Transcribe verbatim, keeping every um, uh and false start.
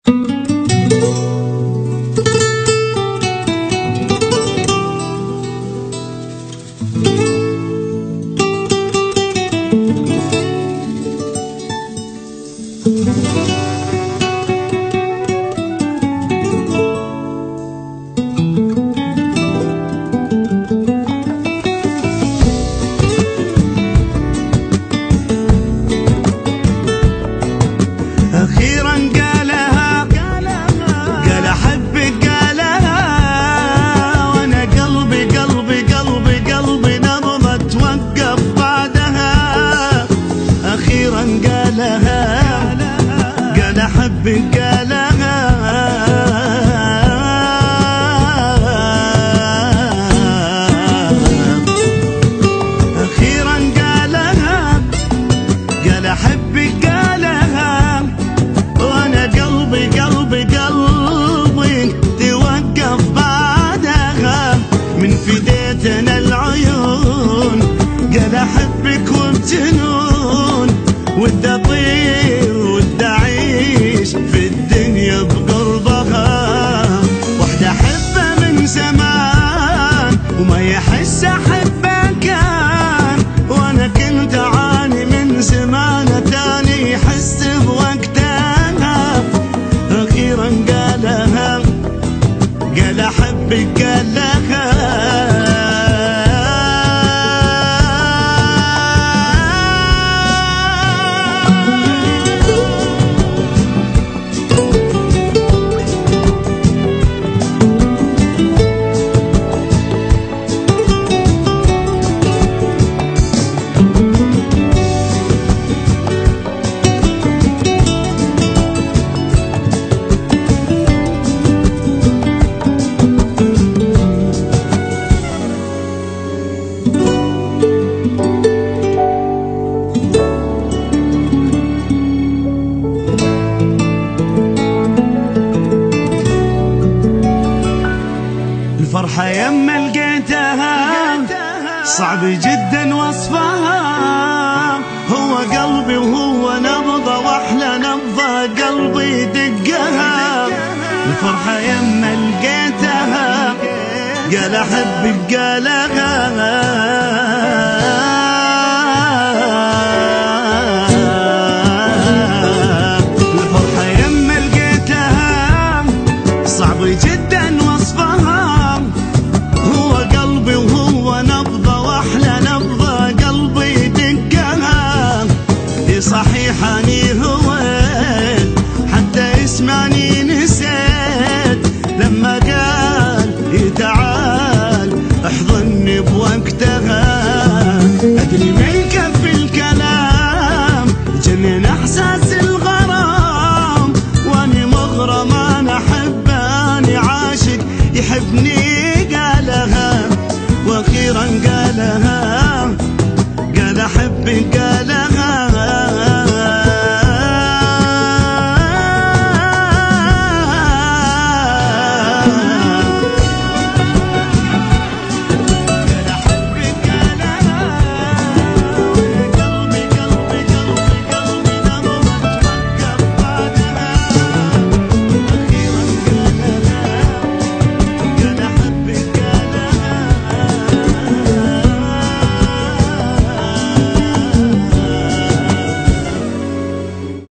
أخيرا قالها قال أحبك قالها، وأنا قلبي قلبي قلبي قلبي نبضة توقف بعدها. أخيرا قالها قال أحبك قالها، أخيرا قالها قال أحبك قالها، وانا قلبي قلبي قلبي توقف بعدها. من فديتنا العيون قال احبك وبجنون، ودي اطير ودي اعيش في الدنيا بقربها. واحدة احبها من زمان وما يحس احبها كان، وانا كنت اعاني من زمان تاني يحس بوقتها. أخيرا قالها قال أحبك قالها، الفرحة يما لقيتها صعب جدا وصفها. هو قلبي وهو نبضة واحلى نبضة قلبي دقها. الفرحة يما لقيتها قال احبك قالها،